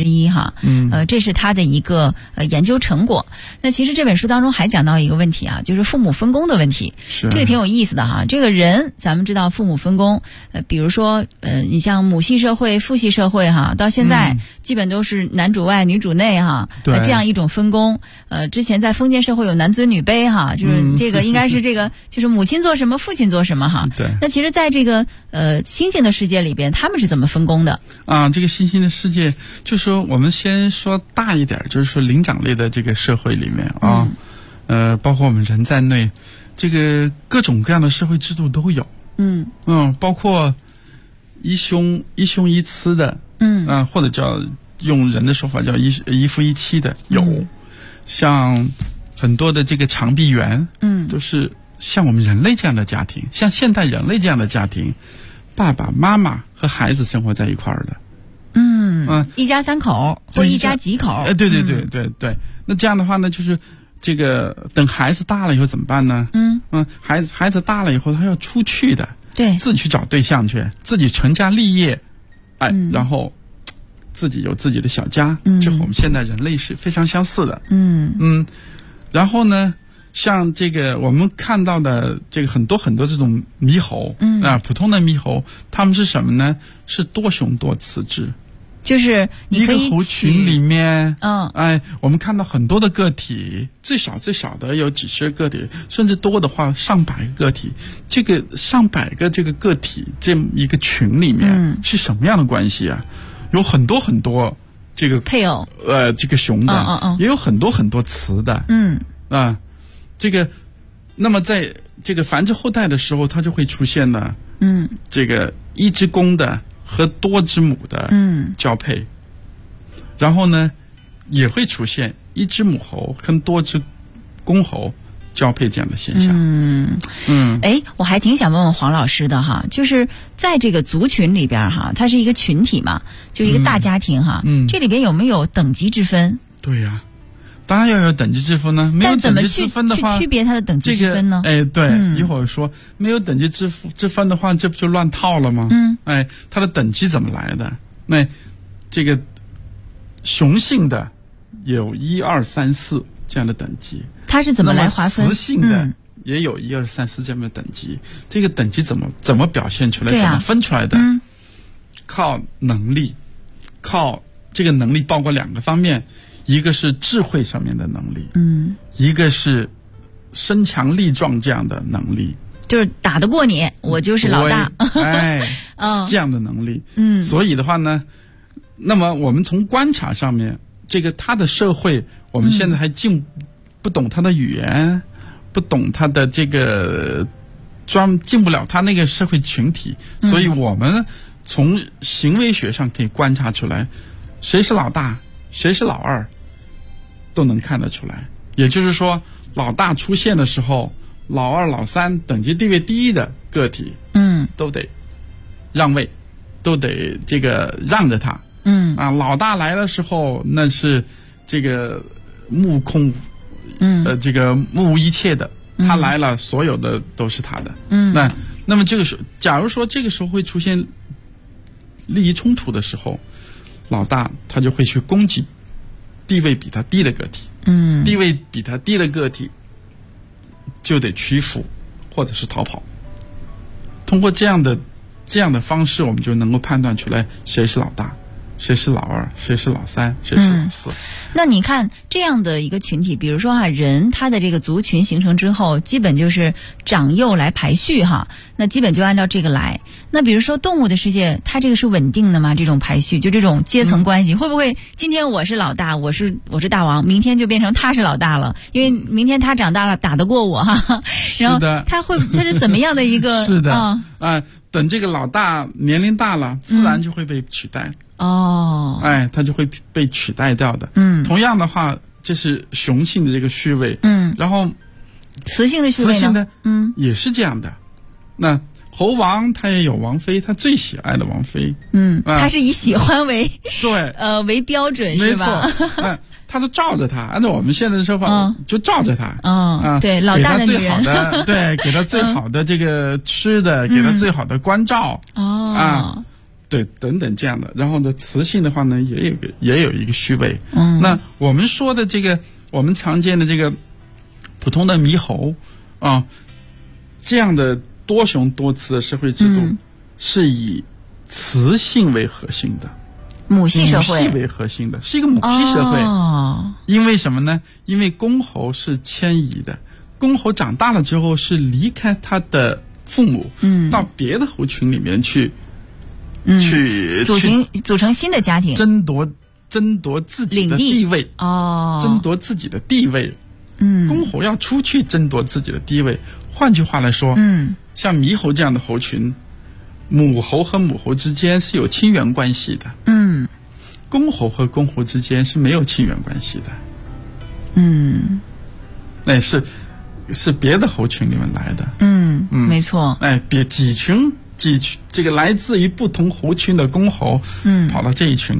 一哈。这是他的一个研究成果。那其实这本书当中还讲到一个问题啊，就是父母分工的问题。 是这个挺有意思的哈。这个人咱们知道父母分工，比如说你像母系社会、父系社会哈，到现在基本都是男主外女主内哈，这样一种分工。之前在封建社会有男尊女卑哈，就是这个应该是这个就是母亲做什么，父亲做什么哈。 对。 那其实在这个新兴的世界里边，他们是怎么分工的啊？这个新兴的世界，就说我们先说大一点，就是说灵长类的这个社会里面啊，包括我们人在内，这个各种各样的社会制度都有。包括一兄一妻的，或者叫用人的说法叫一夫一妻的有，像很多的这个长臂猿，都是像我们人类这样的家庭，像现代人类这样的家庭，爸爸妈妈和孩子生活在一块儿的。 一家三口或一家几口。 对。那这样的话呢，就是这个等孩子大了以后怎么办呢？孩子大了以后他要出去的， 对， 自己去找对象去，自己成家立业，然后自己有自己的小家，这和我们现在人类是非常相似的。然后呢，像这个我们看到的这个很多这种猕猴，普通的猕猴，它们是什么呢？是多雄多雌制。 就是你可以一个猴群里面，我们看到很多的个体，最少的有几十个体，甚至多的话上百个个体。这个上百个这个个体这么一个群里面，是什么样的关系啊？有很多这个配偶， 这个雄的，也有很多雌的，这个，那么在这个繁殖后代的时候，它就会出现呢，这个一只公的和多只母的交配，然后呢，也会出现一只母猴跟多只公猴交配这样的现象。 我还挺想问问黄老师的哈，就是在这个族群里边哈，它是一个群体嘛，就是一个大家庭哈，这里边有没有等级之分？ 对呀。当然要有等级之分呢，没有等级之分的话， 但怎么去区别它的等级之分呢？ 一会儿说没有等级之分的话，这不就乱套了吗？它的等级怎么来的？那这个雄性的有1、2、3、4这样的等级， 它是怎么来划分？ 雌性的也有1、2、3、4这样的等级，这个等级怎么表现出来？怎么分出来的？靠能力，靠这个能力包括2个方面。一个是智慧上面的能力，一个是身强力壮这样的能力， 就是打得过你，我就是老大， 这样的能力，所以的话呢，那么我们从观察上面，这个他的社会，我们现在还不懂他的语言，不懂他的这个进不了他那个社会群体，所以我们从行为学上可以观察出来，谁是老大，谁是老二。都能看得出来，也就是说，老大出现的时候，老二、老三等级地位低的个体，都得让位，都得这个让着他，老大来的时候，那是这个目空，这个目无一切的，他来了，所有的都是他的，那么这个时候，假如说这个时候会出现利益冲突的时候，老大他就会去攻击地位比他低的个体，地位比他低的个体就得屈服或者是逃跑。通过这样的方式，我们就能够判断出来谁是老大，谁是老二，谁是老三，谁是老四。 那你看这样的一个群体，比如说人他的这个族群形成之后，基本就是长幼来排序哈，那基本就按照这个来。那比如说动物的世界，它这个是稳定的吗？这种排序，就这种阶层关系，会不会今天我是老大，我是大王，明天就变成他是老大了？因为明天他长大了，打得过我哈。然后他是怎么样的一个？ 是的，等这个老大年龄大了，自然就会被取代。他就会被取代掉的。同样的话，这是雄性的这个序位。然后雌性的序位呢？ 也是这样的。那猴王他也有王妃，他最喜爱的王妃。 他是以喜欢为为标准，是吧？ 没错。他是罩着他，按照我们现在的说法，就罩着他。 对，老大的女人， 给他最好的，对，给他最好的这个吃的，给他最好的关照。 对，等等这样的。然后呢，雌性的话呢，也有一个序位。那我们说的这个，我们常见的这个普通的猕猴啊，这样的多雄多雌的社会制度，是以雌性为核心的， 母系社会， 母系为核心的，是一个母系社会。因为什么呢？因为公猴是迁移的，公猴长大了之后是离开他的父母，到别的猴群里面去。 组成新的家庭， 争夺自己的地位争夺自己的地位。公猴要出去争夺自己的地位。换句话来说，像猕猴这样的猴群，母猴和母猴之间是有亲缘关系的。公猴和公猴之间是没有亲缘关系的。那是别的猴群里面来的。 没错。 几群这个来自于不同猴群的公猴，跑到这一群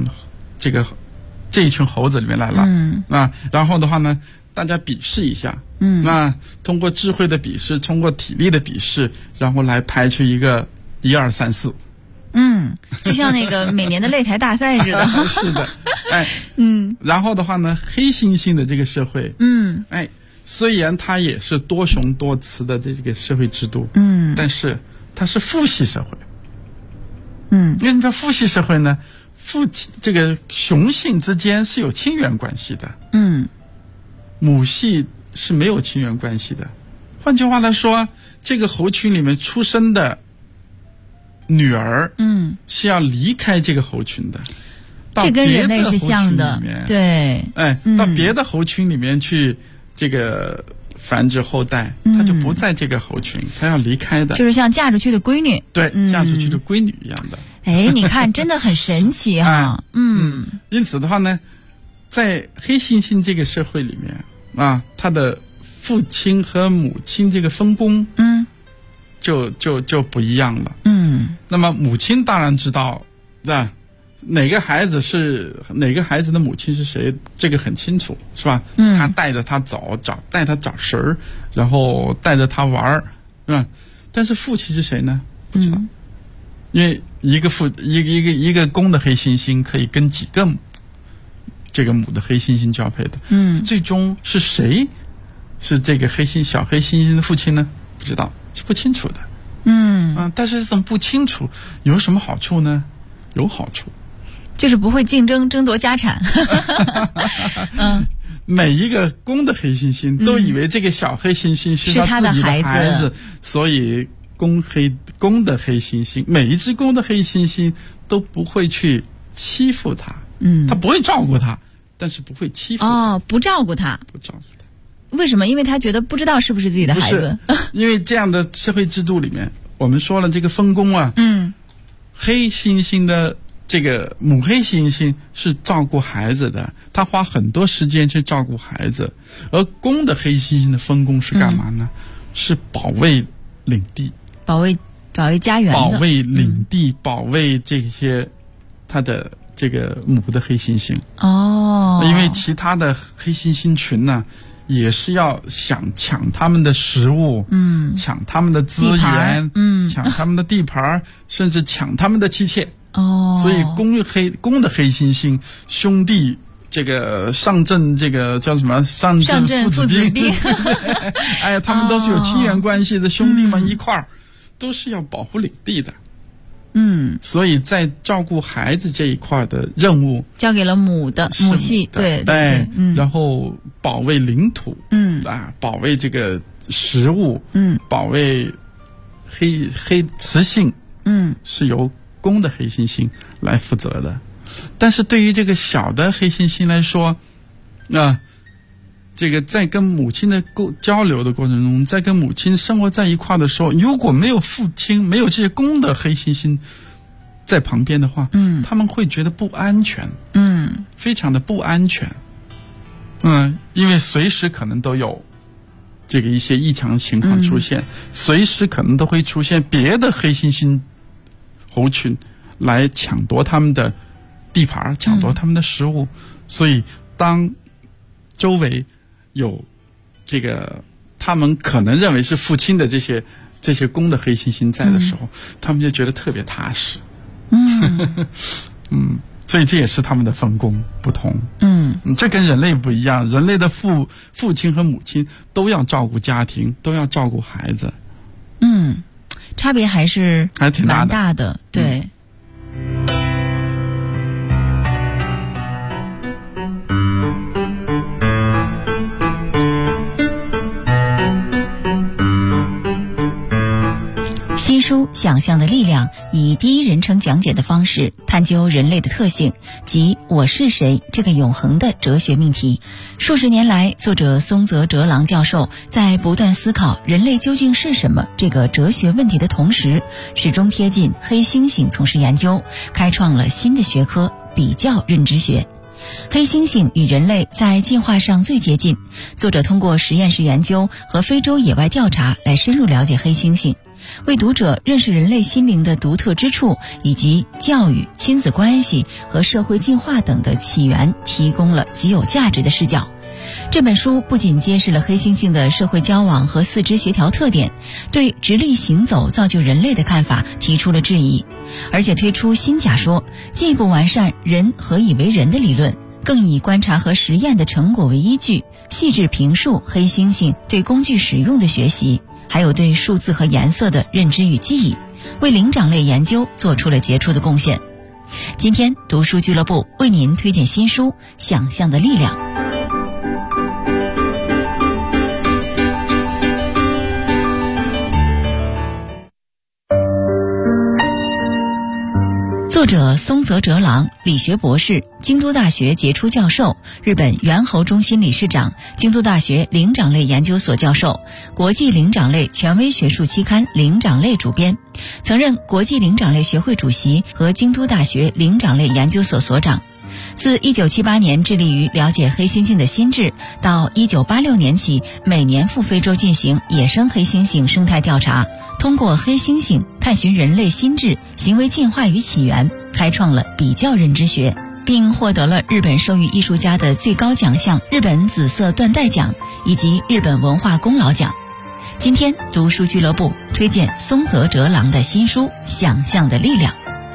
猴子里面来了。然后的话呢，大家比试一下。那通过智慧的比试，通过体力的比试，然后来排出一个1、2、3、4。 就像那个每年的擂台大赛似的。 是的。然后的话呢，黑猩猩的这个社会，虽然它也是多雄多雌的这个社会制度，但是它是父系社会。因为这父系社会呢，这个雄性之间是有亲缘关系的。母系是没有亲缘关系的。换句话来说，这个猴群里面出生的女儿，是要离开这个猴群的， 这跟人类是像的。对， 到别的猴群里面去这个繁殖后代，他就不在这个猴群，他要离开的， 就是像嫁出去的闺女。 对，嫁出去的闺女一样的。 你看，真的很神奇啊。 因此的话呢，在黑猩猩这个社会里面他的父亲和母亲这个分工，就不一样了。那么母亲当然知道，哪个孩子的母亲是谁，这个很清楚，是吧？他带着他走，带他找食儿，然后带着他玩儿，但是父亲是谁呢？不知道，因为一个公的黑猩猩可以跟几个这个母的黑猩猩交配的。最终是谁是这个小黑猩猩的父亲呢？不知道，是不清楚的。但是这种不清楚有什么好处呢？有好处， 就是不会竞争争夺家产。 每一个公的黑猩猩都以为这个小黑猩猩是他自己的孩子，所以公的黑猩猩，每一只公的黑猩猩都不会去欺负它。他不会照顾它，但是不会欺负它。 不照顾它。为什么？因为他觉得不知道是不是自己的孩子。 因为这样的社会制度里面，我们说了这个分工黑猩猩的这个母黑猩猩是照顾孩子的，他花很多时间去照顾孩子，而公的黑猩猩的分工是干嘛呢？是保卫领地， 保卫家园的， 保卫领地，保卫这些他的这个母的黑猩猩。因为其他的黑猩猩群呢，也是要想抢他们的食物，抢他们的资源，抢他们的地盘，甚至抢他们的妻妾。所以公的黑猩猩兄弟，这个上阵，这个叫什么？上阵父子兵。他们都是有亲缘关系的兄弟们一块儿，都是要保护领地的。所以在照顾孩子这一块的任务交给了母系，对， 然后保卫领土，保卫这个食物，保卫雌性，是由公的黑猩猩来负责的。但是对于这个小的黑猩猩来说，这个在跟母亲的交流的过程中，在跟母亲生活在一块的时候，如果没有父亲，没有这些公的黑猩猩在旁边的话，他们会觉得不安全，非常的不安全，因为随时可能都有这个一些异常情况出现，随时可能都会出现别的黑猩猩猴群来抢夺他们的地盘，抢夺他们的食物，所以当周围有这个他们可能认为是父亲的这些公的黑猩猩在的时候，他们就觉得特别踏实， 所以这也是他们的分工不同。这跟人类不一样，人类的父亲和母亲都要照顾家庭，都要照顾孩子。 差别还挺蛮大的，对。新书《想象的力量》以第一人称讲解的方式探究人类的特性及我是谁这个永恒的哲学命题。数十年来，作者松泽哲郎教授在不断思考人类究竟是什么这个哲学问题的同时，始终贴近黑猩猩从事研究，开创了新的学科比较认知学。黑猩猩与人类在进化上最接近，作者通过实验室研究和非洲野外调查来深入了解黑猩猩，为读者认识人类心灵的独特之处，以及教育、亲子关系和社会进化等的起源提供了极有价值的视角。这本书不仅揭示了黑猩猩的社会交往和四肢协调特点，对直立行走造就人类的看法提出了质疑，而且推出新假说，进一步完善人何以为人的理论，更以观察和实验的成果为依据，细致评述黑猩猩对工具使用的学习，还有对数字和颜色的认知与记忆，为灵长类研究做出了杰出的贡献。今天读书俱乐部为您推荐新书《想象的力量》。作者松泽哲郎，理学博士，京都大学杰出教授，日本猿猴中心理事长，京都大学灵长类研究所教授，国际灵长类权威学术期刊《灵长类》主编，曾任国际灵长类学会主席和京都大学灵长类研究所所长。自1978年致力于了解黑猩猩的心智，到1986年起每年赴非洲进行野生黑猩猩生态调查，通过黑猩猩探寻人类心智、行为进化与起源，开创了比较认知学，并获得了日本授予艺术家的最高奖项日本紫色缎带奖以及日本文化功劳奖。今天读书俱乐部推荐松泽哲郎的新书《想象的力量》。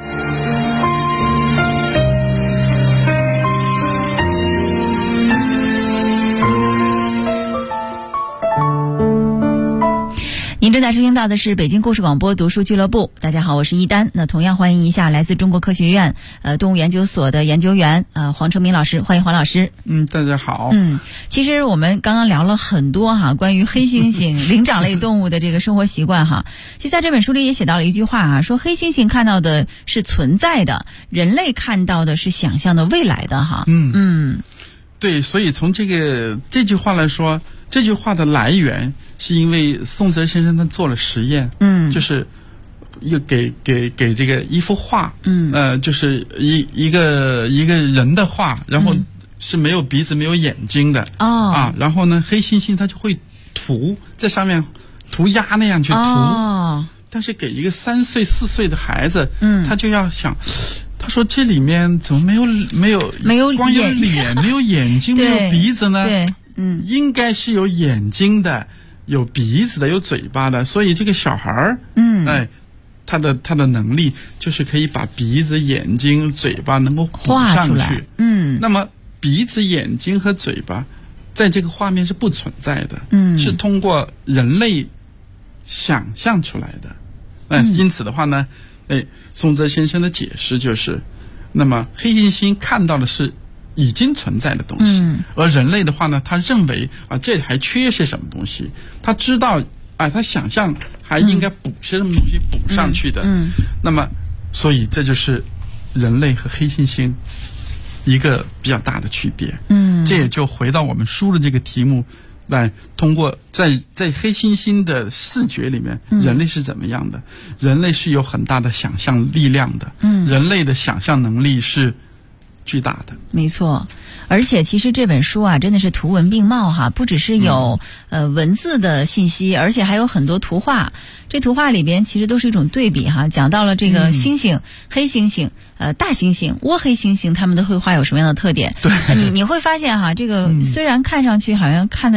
您正在收听到的是北京故事广播读书俱乐部。大家好，我是一丹。那同样欢迎一下来自中国科学院动物研究所的研究员黄成明老师，欢迎黄老师。 大家好。 其实我们刚刚聊了很多关于黑猩猩灵长类动物的这个生活习惯其实在这本书里也写到了一句话说黑猩猩看到的是存在的，人类看到的是想象的未来的对，所以从这句话来说，这句话的来源是因为松泽先生他做了实验，就是又给这个一幅画，就是一个人的画，然后是没有鼻子没有眼睛的然后呢黑猩猩他就会在上面涂鸦那样去涂，但是给一个3岁4岁的孩子，他就要想。他说：“这里面怎么没有光有脸，没有眼睛，没有鼻子呢？应该是有眼睛的，有鼻子的，有嘴巴的。所以这个小孩儿，他的能力就是可以把鼻子、眼睛、嘴巴能够画上去。那么鼻子、眼睛和嘴巴在这个画面是不存在的，是通过人类想象出来的。因此的话呢。”松泽先生的解释就是，那么黑猩猩看到的是已经存在的东西，而人类的话呢，他认为这里还缺些什么东西，他知道他想象还应该补些什么东西补上去的。那么，所以这就是人类和黑猩猩一个比较大的区别。这也就回到我们书的这个题目。来通过在黑猩猩的视觉里面，人类是怎么样的？人类是有很大的想象力量的，人类的想象能力是巨大的。 没错，而且其实这本书真的是图文并茂不只是有文字的信息，而且还有很多图画。这图画里边其实都是一种对比讲到了这个猩猩、黑猩猩、大猩猩、倭黑猩猩它们的绘画有什么样的特点。 对， 你会发现这个虽然看上去好像看的也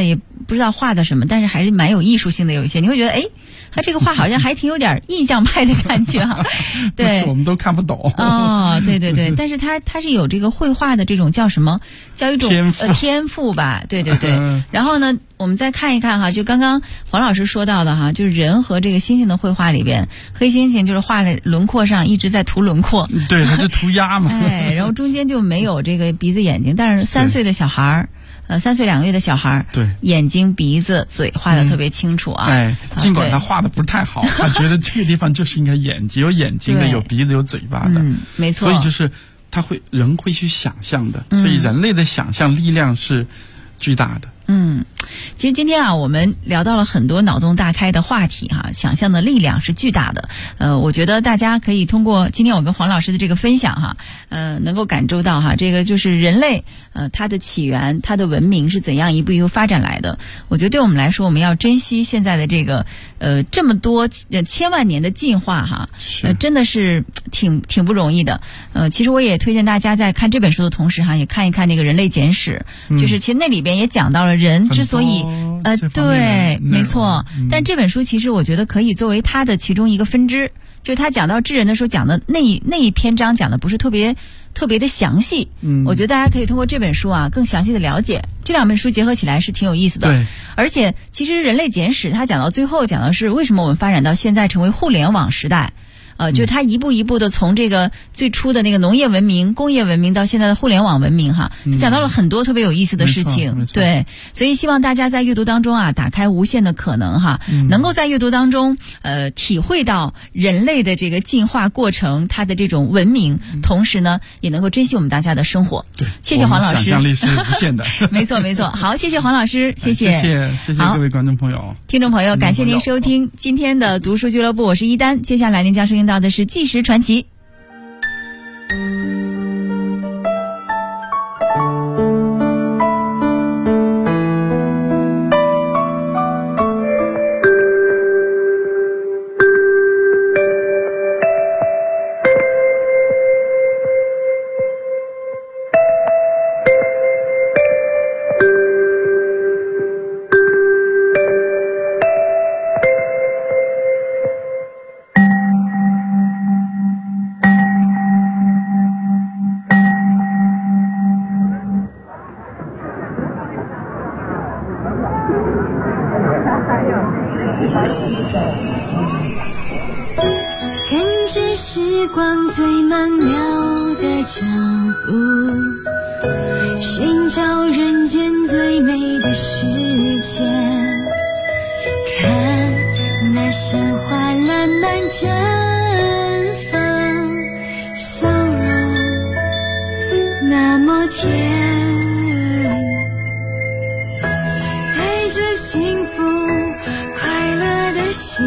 不知道画的什么，但是还是蛮有艺术性的。有一些你会觉得，哎，他这个画好像还挺有点印象派的感觉哈。对， 我们都看不懂。 哦，对对对，但是他是有这个绘画的这种叫什么？叫一种天赋吧？对对对。然后呢，我们再看一看哈，就刚刚黄老师说到的哈，就是人和这个猩猩的绘画里边，黑猩猩就是画了轮廓上一直在涂轮廓， 对，它是涂鸦嘛。 哎，然后中间就没有这个鼻子眼睛，但是3岁的小孩儿。3岁2个月的小孩， 对， 眼睛、鼻子、嘴画的特别清楚啊。 哎，尽管他画的不是太好，他觉得这个地方就是应该眼睛，有眼睛的，有鼻子，有嘴巴的。 没错。 所以就是人会去想象的，所以人类的想象力量是巨大的。 其实今天啊，我们聊到了很多脑洞大开的话题哈，想象的力量是巨大的。我觉得大家可以通过今天我跟黄老师的这个分享哈，能够感受到哈，这个就是人类它的起源，它的文明是怎样一步一步发展来的。我觉得对我们来说，我们要珍惜现在的这个这么多千万年的进化哈，真的是挺不容易的。其实我也推荐大家在看这本书的同时哈，也看一看那个《人类简史》，就是其实那里边也讲到了人之所以对，没错。但这本书其实我觉得可以作为它的其中一个分支，就他讲到智人的时候讲的那一篇章讲的不是特别的详细。我觉得大家可以通过这本书啊更详细的了解，这2本书结合起来是挺有意思的。 对， 而且其实《人类简史》它讲到最后讲的是为什么我们发展到现在成为互联网时代。就是它一步一步的从这个最初的那个农业文明、工业文明到现在的互联网文明哈，讲到了很多特别有意思的事情。对，所以希望大家在阅读当中啊，打开无限的可能哈，能够在阅读当中体会到人类的这个进化过程，它的这种文明，同时呢，也能够珍惜我们大家的生活。 对， 谢谢黄老师。 想象力是无限的。 没错没错。好，谢谢黄老师，谢谢各位观众朋友、 听众朋友，感谢您收听今天的读书俱乐部，我是一丹。接下来您将收听到的是纪实传奇。 跟着时光最曼妙的脚步，寻找人间最美的世界，看那鲜花烂漫绽放，笑容那么甜，带着幸福快乐的心，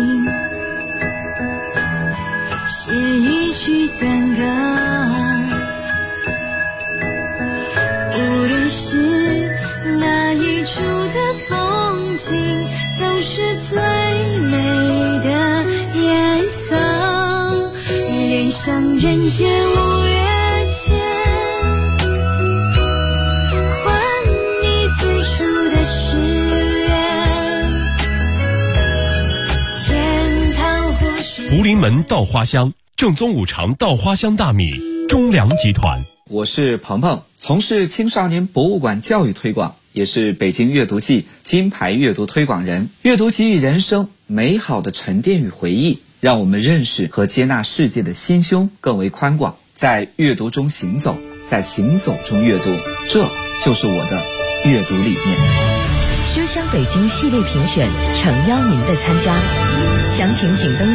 写一曲赞歌，无论是哪一处的风景，都是最美的颜色，恋上人间五月天，还你最初的誓言，天堂湖水。 福临门稻花香，正宗五常稻花香大米，中粮集团。 我是鹏鹏，从事青少年博物馆教育推广，也是北京阅读季金牌阅读推广人。阅读给予人生美好的沉淀与回忆，让我们认识和接纳世界的心胸更为宽广。在阅读中行走，在行走中阅读，这就是我的阅读理念。 书香北京系列评选诚邀您的参加，详情请登录